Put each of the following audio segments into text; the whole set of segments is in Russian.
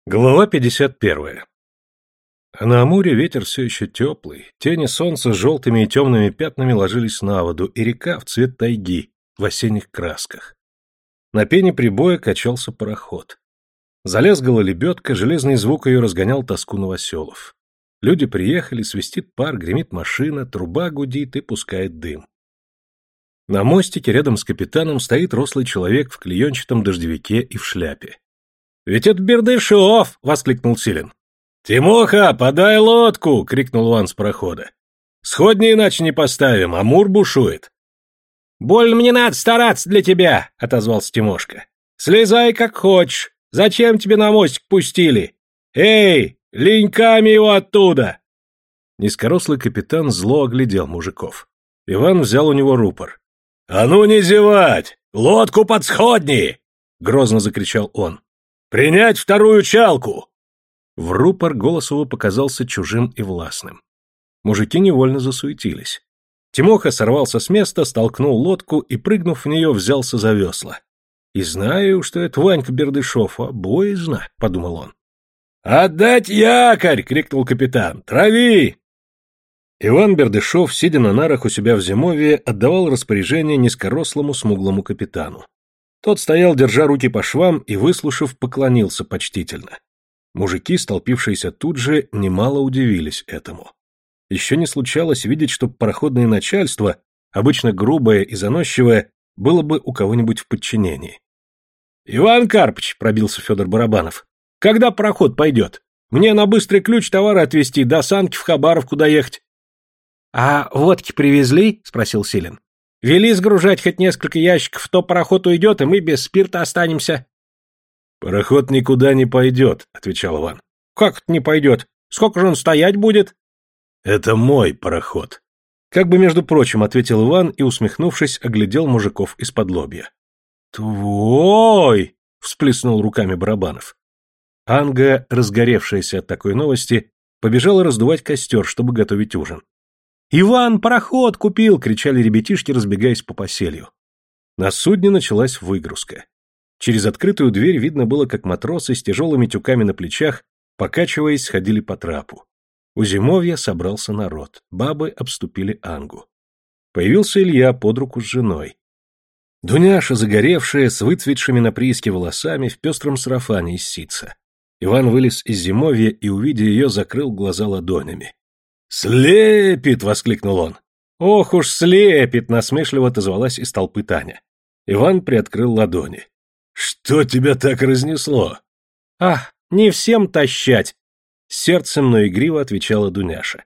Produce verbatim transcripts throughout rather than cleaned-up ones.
Глава пятьдесят первая. А на Амуре ветер все еще теплый, тени солнца с желтыми и темными пятнами ложились на воду, и река в цвет тайги, в осенних красках. На пене прибоя качался пароход. Залезгала лебедка, железный звук ее разгонял тоску новоселов. Люди приехали, свистит пар, гремит машина, труба гудит и пускает дым. На мостике рядом с капитаном стоит рослый человек в клеенчатом дождевике и в шляпе. «Ведь это Бердышев!» — воскликнул Силин. «Тимоха, подай лодку!» — крикнул Иван с парохода. «Сходни иначе не поставим, Амур бушует». «Больно мне надо стараться для тебя!» — отозвался Тимошка. «Слезай как хочешь. Зачем тебе на мостик пустили? Эй, леньками его оттуда!» Низкорослый капитан зло оглядел мужиков. Иван взял у него рупор. «А ну не зевать! Лодку под сходни!» — грозно закричал он. «Принять вторую чалку!» В рупор голос его показался чужим и властным. Мужики невольно засуетились. Тимоха сорвался с места, столкнул лодку и, прыгнув в нее, взялся за весла. «И знаю, что это Ванька Бердышев, а боязно», — подумал он. «Отдать якорь!» — крикнул капитан. «Трави!» Иван Бердышев, сидя на нарах у себя в зимовье, отдавал распоряжение низкорослому смуглому капитану. Тот стоял, держа руки по швам, и, выслушав, поклонился почтительно. Мужики, столпившиеся тут же, немало удивились этому. Еще не случалось видеть, чтоб пароходное начальство, обычно грубое и заносчивое, было бы у кого-нибудь в подчинении. «Иван Карпыч», — пробился Федор Барабанов, — «когда пароход пойдет? Мне на быстрый ключ товары отвезти, до санки в Хабаровку доехать». «А водки привезли?» — спросил Силин. «Вели сгружать хоть несколько ящиков, то пароход уйдет, и мы без спирта останемся». «Пароход никуда не пойдет», — отвечал Иван. «Как это не пойдет? Сколько же он стоять будет?» «Это мой пароход», — как бы между прочим ответил Иван и, усмехнувшись, оглядел мужиков из-под лобья. «Твой!» — всплеснул руками Барабанов. Анга, разгоревшаяся от такой новости, побежала раздувать костер, чтобы готовить ужин. «Иван пароход купил!» — кричали ребятишки, разбегаясь по поселью. На судне началась выгрузка. Через открытую дверь видно было, как матросы с тяжелыми тюками на плечах, покачиваясь, сходили по трапу. У зимовья собрался народ, бабы обступили Ангу. Появился Илья под руку с женой. Дуняша, загоревшая, с выцветшими на прииске волосами, в пестром сарафане из ситца. Иван вылез из зимовья и, увидя ее, закрыл глаза ладонями. «Слепит!» — воскликнул он. «Ох уж слепит!» — насмешливо отозвалась из толпы Таня. Иван приоткрыл ладони. «Что тебя так разнесло?» «Ах, не всем тащать!» — сердцем, но игриво отвечала Дуняша.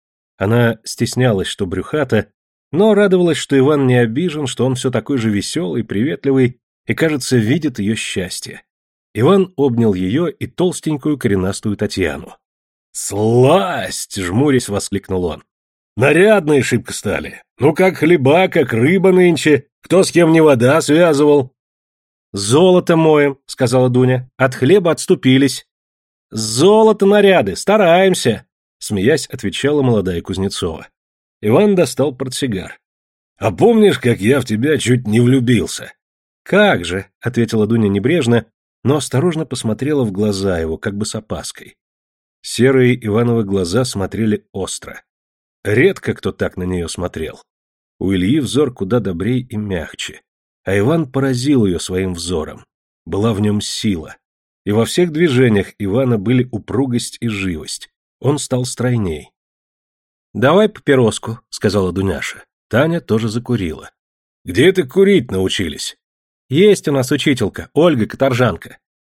Она стеснялась, что брюхата, но радовалась, что Иван не обижен, что он все такой же веселый, приветливый и, кажется, видит ее счастье. Иван обнял ее и толстенькую коренастую Татьяну. «Сласть!» — жмурясь, воскликнул он. «Нарядные шибко стали. Ну, как хлеба, как рыба нынче. Кто с кем не вода связывал?» «Золото моем», — сказала Дуня. «От хлеба отступились». «Золото наряды, стараемся», — смеясь, отвечала молодая Кузнецова. Иван достал портсигар. «А помнишь, как я в тебя чуть не влюбился?» «Как же», — ответила Дуня небрежно, но осторожно посмотрела в глаза его, как бы с опаской. Серые Ивановы глаза смотрели остро. Редко кто так на нее смотрел. У Ильи взор куда добрей и мягче. А Иван поразил ее своим взором. Была в нем сила. И во всех движениях Ивана были упругость и живость. Он стал стройней. «Давай папироску», — сказала Дуняша. Таня тоже закурила. «Где ты курить научились?» «Есть у нас учителька, Ольга Каторжанка».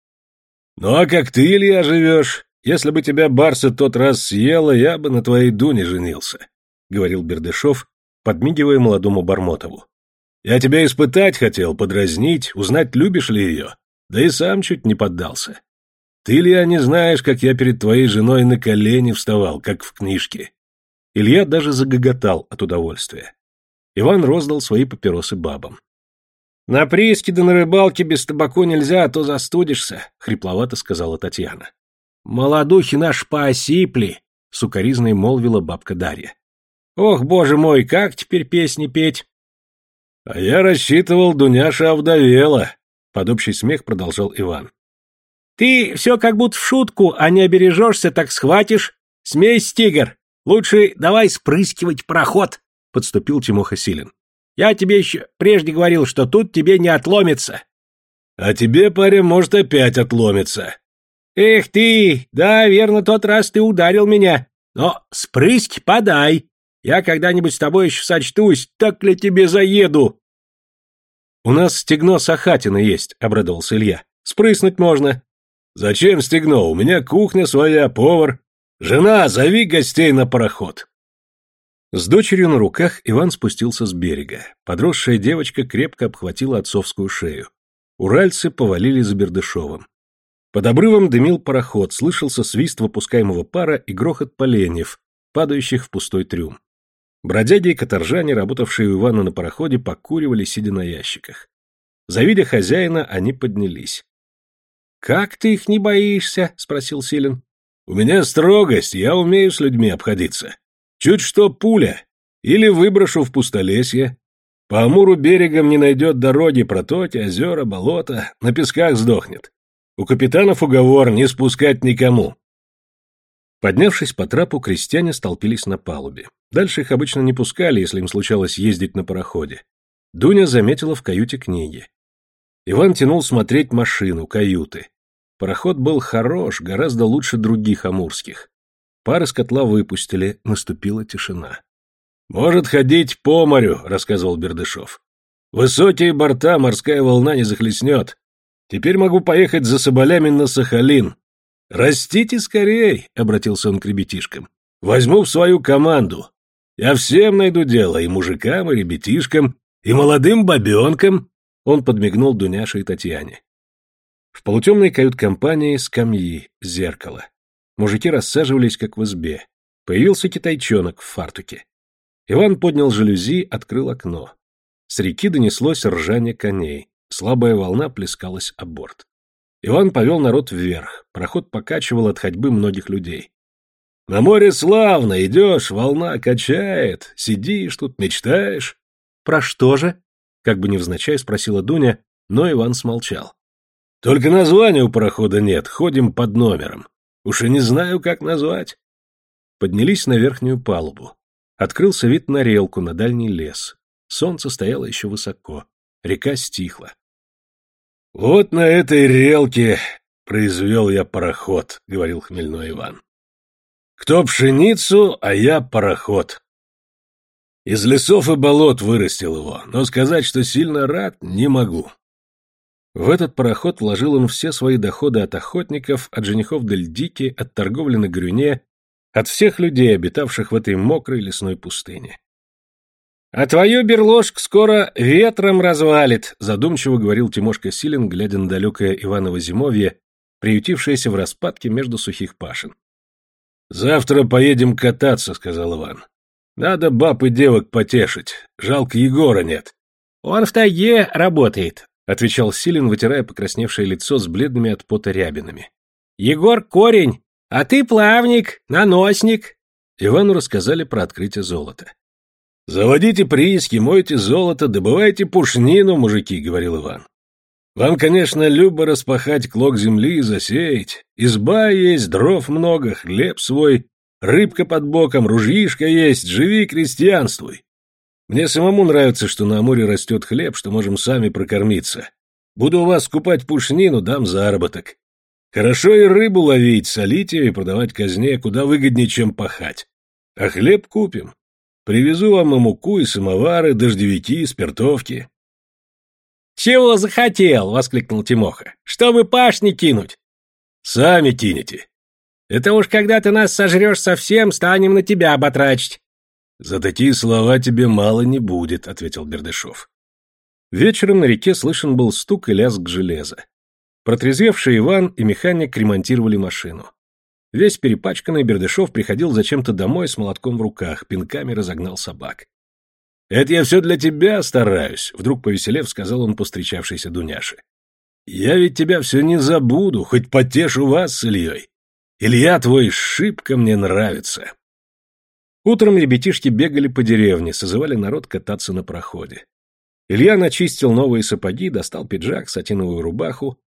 «Ну а как ты, Илья, живешь? Если бы тебя барса тот раз съела, я бы на твоей Дуне женился», — говорил Бердышев, подмигивая молодому Бармотову. «Я тебя испытать хотел, подразнить, узнать, любишь ли ее, да и сам чуть не поддался. Ты, Илья, не знаешь, как я перед твоей женой на колени вставал, как в книжке». Илья даже загоготал от удовольствия. Иван роздал свои папиросы бабам. «На прииске да на рыбалке без табаку нельзя, а то застудишься», — хрипловато сказала Татьяна. «Молодухи наш поосипли», — сукоризной молвила бабка Дарья. «Ох, боже мой, как теперь песни петь?» «А я рассчитывал, Дуняша овдовела», — под общий смех продолжал Иван. Ты все как будто в шутку, а не обережешься, так схватишь. Смейся, тигр. Лучше давай спрыскивать пароход, — подступил Тимоха Силин. Я тебе еще прежде говорил, что тут тебе не отломится. А тебе, парень, может опять отломится. Эх ты, да, верно, тот раз ты ударил меня. Но спрыски подай. Я когда-нибудь с тобой еще сочтусь, так ли тебе заеду? У нас стегно Сахатина есть, — обрадовался Илья. Спрыснуть можно. Зачем стегно? У меня кухня своя, повар. Жена, зови гостей на пароход. С дочерью на руках Иван спустился с берега. Подросшая девочка крепко обхватила отцовскую шею. Уральцы повалили за Бердышевым. Под обрывом дымил пароход, слышался свист выпускаемого пара и грохот поленьев, падающих в пустой трюм. Бродяги и каторжане, работавшие у Ивана на пароходе, покуривали, сидя на ящиках. Завидя хозяина, они поднялись. — Как ты их не боишься? — спросил Силин. — У меня строгость, я умею с людьми обходиться. Чуть что пуля. Или выброшу в пустолесье. По Амуру берегом не найдет дороги, протоки, озера, болота, на песках сдохнет. У капитанов уговор не спускать никому. Поднявшись по трапу, крестьяне столпились на палубе. Дальше их обычно не пускали, если им случалось ездить на пароходе. Дуня заметила в каюте книги. Иван тянул смотреть машину, каюты. Пароход был хорош, гораздо лучше других амурских. Пар из котла выпустили, наступила тишина. «Может ходить по морю», — рассказывал Бердышев. «Высокие борта, морская волна не захлестнет. Теперь могу поехать за соболями на Сахалин. Растите скорей», — обратился он к ребятишкам. «Возьму в свою команду. Я всем найду дело, и мужикам, и ребятишкам, и молодым бабенкам». Он подмигнул Дуняше и Татьяне. В полутемной кают-компании скамьи, зеркало. Мужики рассаживались, как в избе. Появился китайчонок в фартуке. Иван поднял жалюзи, открыл окно. С реки донеслось ржание коней. Слабая волна плескалась о борт. Иван повел народ вверх. Пароход покачивал от ходьбы многих людей. «На море славно, идешь, волна качает. Сидишь тут, мечтаешь». «Про что же?» — как бы невзначай спросила Дуня, но Иван смолчал. «Только названия у парохода нет, ходим под номером. Уж и не знаю, как назвать». Поднялись на верхнюю палубу. Открылся вид на релку, на дальний лес. Солнце стояло еще высоко. Река стихла. «Вот на этой релке произвел я пароход», — говорил хмельной Иван. «Кто пшеницу, а я пароход. Из лесов и болот вырастил его, но сказать, что сильно рад, не могу». В этот пароход вложил он все свои доходы от охотников, от женихов Дельдики, от торговли на Грюне, от всех людей, обитавших в этой мокрой лесной пустыне. «А твою берложку скоро ветром развалит», — задумчиво говорил Тимошка Силин, глядя на далекое Иваново зимовье, приютившееся в распадке между сухих пашин. «Завтра поедем кататься», — сказал Иван. «Надо баб и девок потешить. Жалко, Егора нет». «Он в тайге работает», — отвечал Силин, вытирая покрасневшее лицо с бледными от пота рябинами. «Егор корень, а ты плавник, наносник». Ивану рассказали про открытие золота. «Заводите прииски, мойте золото, добывайте пушнину, мужики», — говорил Иван. «Вам, конечно, любо распахать клок земли и засеять. Изба есть, дров много, хлеб свой, рыбка под боком, ружьишко есть, живи, крестьянствуй. Мне самому нравится, что на Амуре растет хлеб, что можем сами прокормиться. Буду у вас скупать пушнину, дам заработок. Хорошо и рыбу ловить, солить ее и продавать казне куда выгоднее, чем пахать. А хлеб купим. Привезу вам и муку, и самовары, дождевики, спиртовки». «Чего захотел?» — воскликнул Тимоха. «Чтобы пашни кинуть?» «Сами кинете». «Это уж когда ты нас сожрешь совсем, станем на тебя батрачить». «За такие слова тебе мало не будет», — ответил Бердышев. Вечером на реке слышен был стук и лязг железа. Протрезвевший Иван и механик ремонтировали машину. Весь перепачканный Бердышев приходил зачем-то домой с молотком в руках, пинками разогнал собак. «Это я все для тебя стараюсь», — вдруг повеселев сказал он повстречавшейся Дуняше. «Я ведь тебя все не забуду, хоть потешу вас с Ильей. Илья твой шибко мне нравится». Утром ребятишки бегали по деревне, созывали народ кататься на пароходе. Илья начистил новые сапоги, достал пиджак, сатиновую рубаху.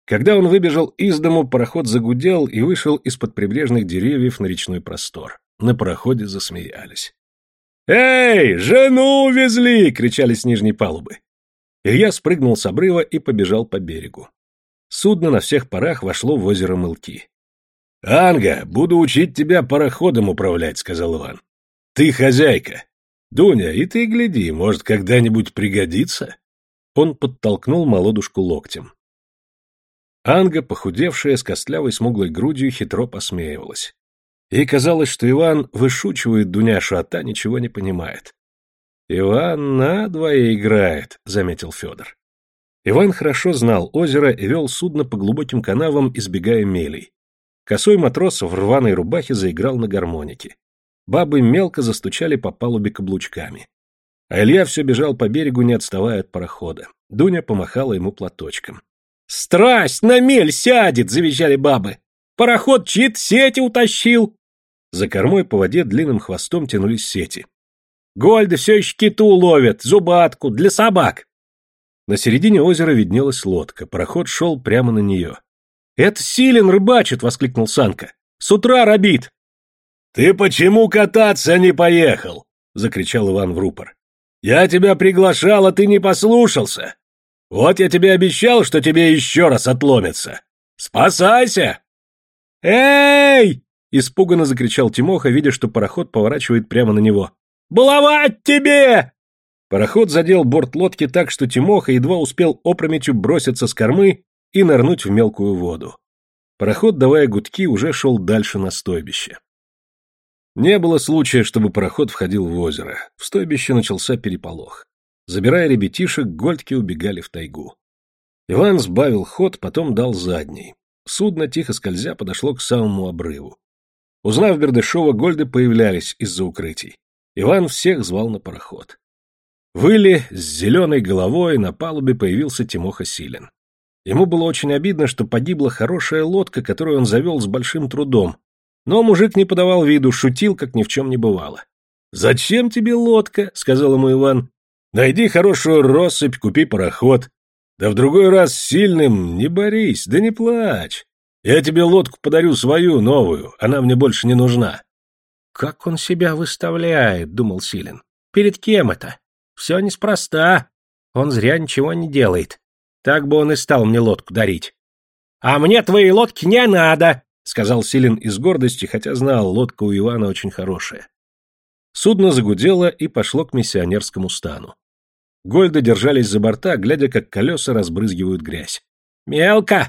Когда он выбежал из дому, пароход загудел и вышел из-под прибрежных деревьев на речной простор. На пароходе засмеялись. «Эй, жену увезли!» — кричали с нижней палубы. Илья спрыгнул с обрыва и побежал по берегу. Судно на всех парах вошло в озеро Мылки. «Анга, буду учить тебя пароходом управлять», — сказал Иван. «Ты хозяйка. Дуня, и ты гляди, может, когда-нибудь пригодится?» Он подтолкнул молодушку локтем. Анга, похудевшая, с костлявой смуглой грудью, хитро посмеивалась. Ей казалось, что Иван вышучивает Дуняшу, а та ничего не понимает. «Иван надвое играет», — заметил Федор. Иван хорошо знал озеро и вел судно по глубоким канавам, избегая мелей. Косой матрос в рваной рубахе заиграл на гармонике. Бабы мелко застучали по палубе каблучками. А Илья все бежал по берегу, не отставая от парохода. Дуня помахала ему платочком. «Страсть, на мель сядет!» — завизжали бабы. «Пароход чьи-то сети утащил!» За кормой по воде длинным хвостом тянулись сети. «Гольды все еще киту ловят, зубатку, для собак!» На середине озера виднелась лодка, пароход шел прямо на нее. «Это Силин рыбачит!» — воскликнул Санка. «С утра робит!» «Ты почему кататься не поехал?» — закричал Иван в рупор. «Я тебя приглашал, а ты не послушался! Вот я тебе обещал, что тебе еще раз отломится! Спасайся!» «Эй!» — испуганно закричал Тимоха, видя, что пароход поворачивает прямо на него. «Баловать тебе!» Пароход задел борт лодки так, что Тимоха едва успел опрометью броситься с кормы и нырнуть в мелкую воду. Пароход, давая гудки, уже шел дальше на стойбище. Не было случая, чтобы пароход входил в озеро. В стойбище начался переполох. Забирая ребятишек, гольдки убегали в тайгу. Иван сбавил ход, потом дал задний. Судно, тихо скользя, подошло к самому обрыву. Узнав Бердышева, гольды появлялись из-за укрытий. Иван всех звал на пароход. В иле с зеленой головой на палубе появился Тимоха Силин. Ему было очень обидно, что погибла хорошая лодка, которую он завел с большим трудом. Но мужик не подавал виду, шутил, как ни в чем не бывало. «Зачем тебе лодка?» — сказал ему Иван. «Найди хорошую россыпь, купи пароход. Да в другой раз с Сильным не борись, да не плачь. Я тебе лодку подарю свою, новую, она мне больше не нужна». «Как он себя выставляет?» — думал Силин. «Перед кем это? Все неспроста. Он зря ничего не делает. Так бы он и стал мне лодку дарить». «А мне твоей лодки не надо!» — сказал Силин из гордости, хотя знал, лодка у Ивана очень хорошая. Судно загудело и пошло к миссионерскому стану. Гольды держались за борта, глядя, как колеса разбрызгивают грязь. «Мелко!»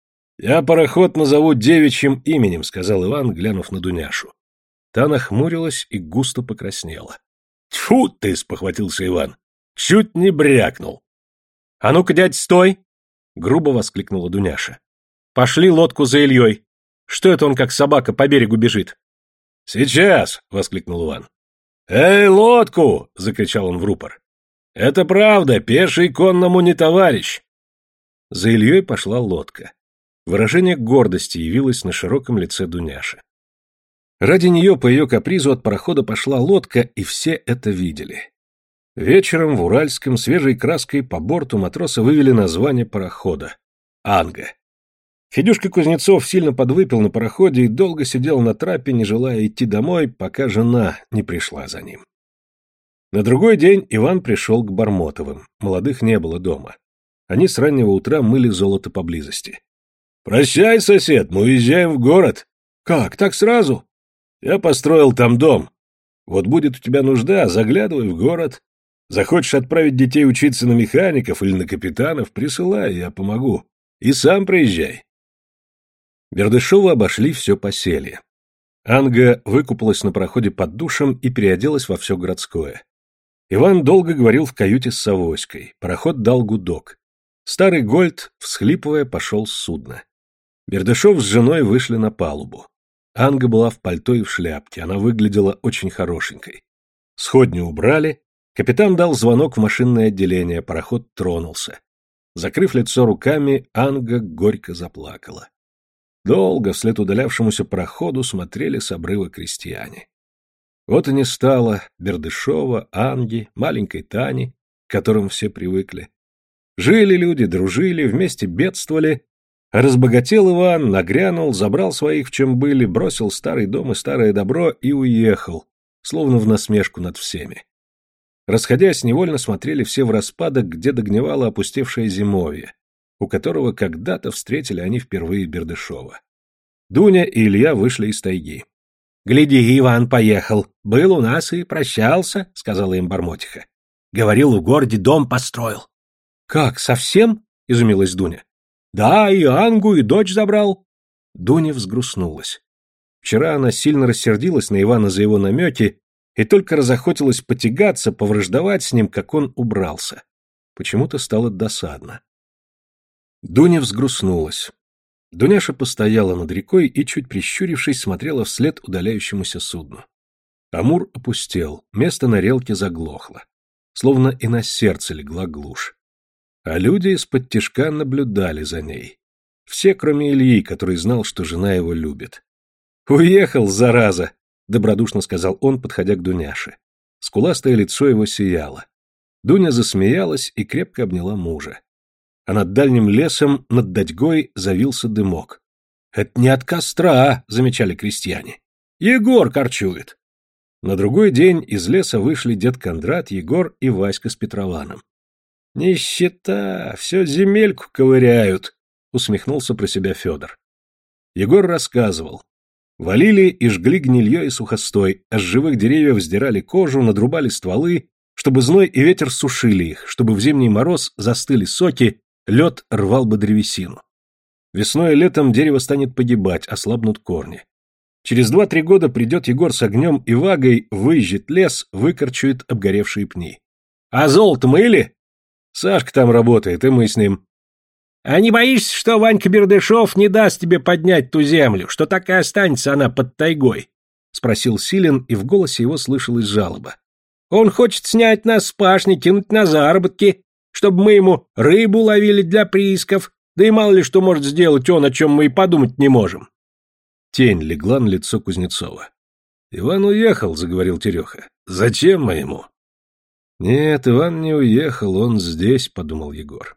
«Я пароход назову девичьим именем», — сказал Иван, глянув на Дуняшу. Та нахмурилась и густо покраснела. «Тьфу ты!» — спохватился Иван. «Чуть не брякнул!» «А ну-ка, дядь, стой!» — грубо воскликнула Дуняша. «Пошли лодку за Ильей. Что это он, как собака, по берегу бежит?» «Сейчас!» — воскликнул Иван. «Эй, лодку!» — закричал он в рупор. «Это правда, пеший конному не товарищ!» За Ильей пошла лодка. Выражение гордости явилось на широком лице Дуняши. Ради нее по ее капризу от парохода пошла лодка, и все это видели. Вечером в Уральском свежей краской по борту матросы вывели название парохода — «Анга». Федюшка Кузнецов сильно подвыпил на пароходе и долго сидел на трапе, не желая идти домой, пока жена не пришла за ним. На другой день Иван пришел к Бармотовым. Молодых не было дома. Они с раннего утра мыли золото поблизости. «Прощай, сосед, мы уезжаем в город». «Как, так сразу?» «Я построил там дом. Вот будет у тебя нужда, заглядывай в город. Захочешь отправить детей учиться на механиков или на капитанов, присылай, я помогу. И сам приезжай». Бердышева обошли все поселье. Анга выкупалась на пароходе под душем и переоделась во все городское. Иван долго говорил в каюте с Савоськой. Пароход дал гудок. Старый Гольд, всхлипывая, пошел с судна. Бердышев с женой вышли на палубу. Анга была в пальто и в шляпке, она выглядела очень хорошенькой. Сходню убрали, капитан дал звонок в машинное отделение, пароход тронулся. Закрыв лицо руками, Анга горько заплакала. Долго вслед удалявшемуся пароходу смотрели с обрыва крестьяне. Вот и не стало Бердышева, Анги, маленькой Тани, к которым все привыкли. Жили люди, дружили, вместе бедствовали, А разбогател Иван, нагрянул, забрал своих, в чем были, бросил старый дом и старое добро и уехал, словно в насмешку над всеми. Расходясь, невольно смотрели все в распадок, где догнивало опустевшее зимовье, у которого когда-то встретили они впервые Бердышева. Дуня и Илья вышли из тайги. — Гляди, Иван поехал. Был у нас и прощался, — сказала им Бармотиха. — Говорил, в городе дом построил. — Как, совсем? — изумилась Дуня. — Да, и Ангу, и дочь забрал. Дуня взгрустнулась. Вчера она сильно рассердилась на Ивана за его намеки и только разохотилась потягаться, повраждовать с ним, как он убрался. Почему-то стало досадно. Дуня взгрустнулась. Дуняша постояла над рекой и, чуть прищурившись, смотрела вслед удаляющемуся судну. Амур опустел, место на релке заглохло. Словно и на сердце легла глушь. А люди из-под тишка наблюдали за ней. Все, кроме Ильи, который знал, что жена его любит. «Уехал, зараза!» — добродушно сказал он, подходя к Дуняше. Скуластое лицо его сияло. Дуня засмеялась и крепко обняла мужа. А над дальним лесом, над Дадьгой, завился дымок. «Это не от костра», — замечали крестьяне. «Егор корчует». На другой день из леса вышли дед Кондрат, Егор и Васька с Петрованом. «Нищета, все земельку ковыряют», — усмехнулся про себя Федор. Егор рассказывал. Валили и жгли гнилье и сухостой, а с живых деревьев сдирали кожу, надрубали стволы, чтобы зной и ветер сушили их, чтобы в зимний мороз застыли соки, лед рвал бы древесину. Весной и летом дерево станет погибать, ослабнут корни. Через два-три года придет Егор с огнем и вагой, выезжет лес, выкорчует обгоревшие пни. «А золото мыли?» «Сашка там работает, и мы с ним». «А не боишься, что Ванька Бердышев не даст тебе поднять ту землю, что так и останется она под тайгой?» — спросил Силин, и в голосе его слышалась жалоба. «Он хочет снять нас с пашни, кинуть на заработки, чтобы мы ему рыбу ловили для приисков, да и мало ли что может сделать он, о чем мы и подумать не можем». Тень легла на лицо Кузнецова. «Иван уехал», — заговорил Тереха. «Зачем мы ему?» «Нет, Иван не уехал, он здесь», — подумал Егор.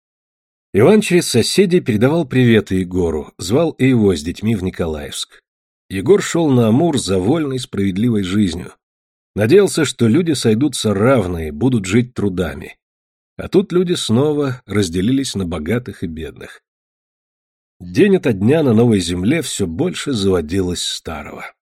Иван через соседей передавал приветы Егору, звал и его с детьми в Николаевск. Егор шел на Амур за вольной, справедливой жизнью. Надеялся, что люди сойдутся равные, будут жить трудами. А тут люди снова разделились на богатых и бедных. День ото дня на новой земле все больше заводилось старого.